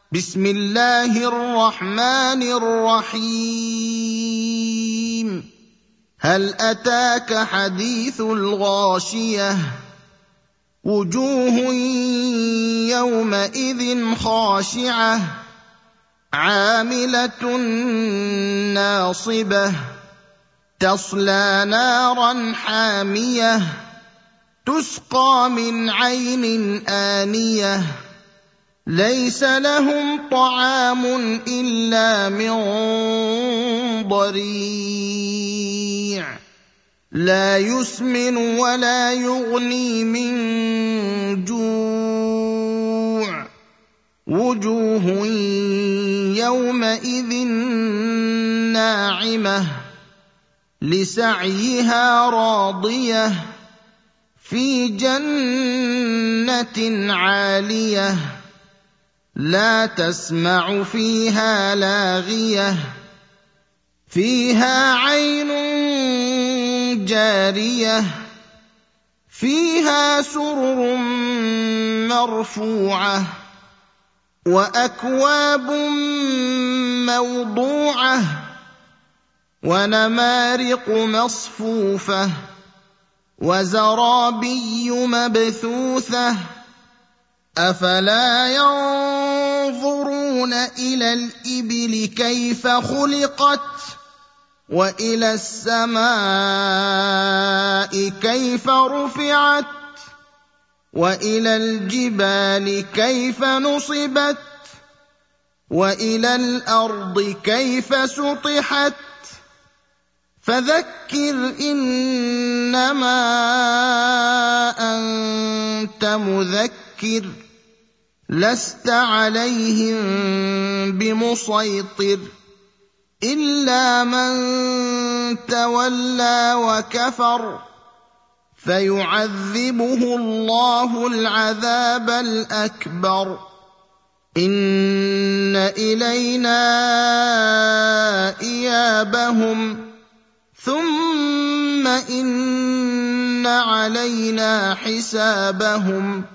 بسم الله الرحمن الرحيم هل أتاك حديث الغاشية وجوه يومئذ خاشعة عاملة ناصبة تصلى نارا حامية تسقى من عين آنية ليس لهم طعام إلا من ضريع لا يسمن ولا يغني من جوع وجوه يومئذ ناعمة لسعيها راضية في جنة عالية لا تسمع فيها لاغية فيها عين جارية فيها سرر مرفوعة وأكواب موضوعة ونمارق مصفوفة وزرابي مبثوثة أفلا ينظرون إلى الإبل كيف خلقت وإلى السماء كيف رفعت وإلى الجبال كيف نصبت وإلى الأرض كيف سطحت فذكر إنما أنت مذكر لست عليهم بمسيطر إلا من تولى وكفر فيعذبه الله العذاب الأكبر إن إلينا إيابهم ثم إن علينا حسابهم